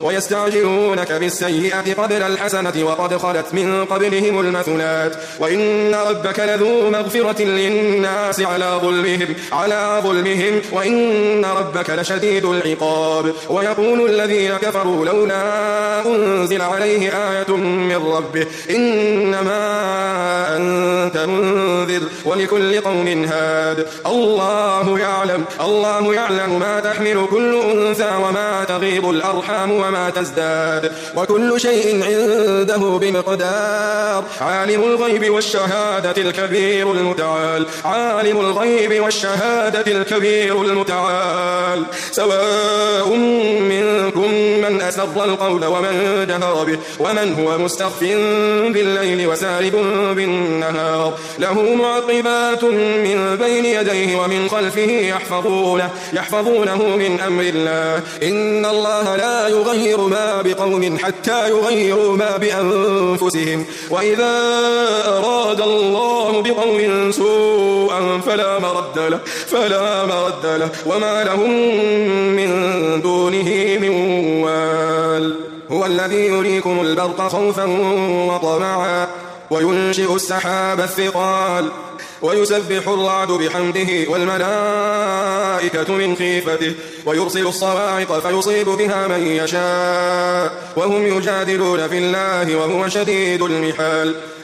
ويستعجلونك بالسيئة قبل الحسنة وقد خلت من قبلهم المثلات وإن ربك لذو مغفرة للناس على ظلمهم وإن ربك لشديد العقاب ويقول الذين كفروا لولا أنزل عليه آية من ربه إنما أنت منذر ولكل قوم هاد الله يعلم ما تحمل كل أنثى وما تغيض الأرحام وما تزداد وكل شيء عنده بمقدار عالم الغيب والشهادة الكبير المتعال سواء منكم من أسر القول ومن جهر به ومن هو مستخف بالليل وسارب بالنهار له معقبات من بين يديه ومن خلفه يحفظونه من أمر الله إن الله لا يغير ما بقوم حتى يغيروا ما بأنفسهم وإذا أراد الله بقوم سوءا فلا مرد له وما لهم من دونه من وال هو الذي يريكم البرق خوفا وطمعا وينشئ السحاب الثقال ويسبح الرعد بحمده والملائكة من خيفته ويرسل الصواعق فيصيب بها من يشاء وهم يجادلون في الله وهو شديد المحال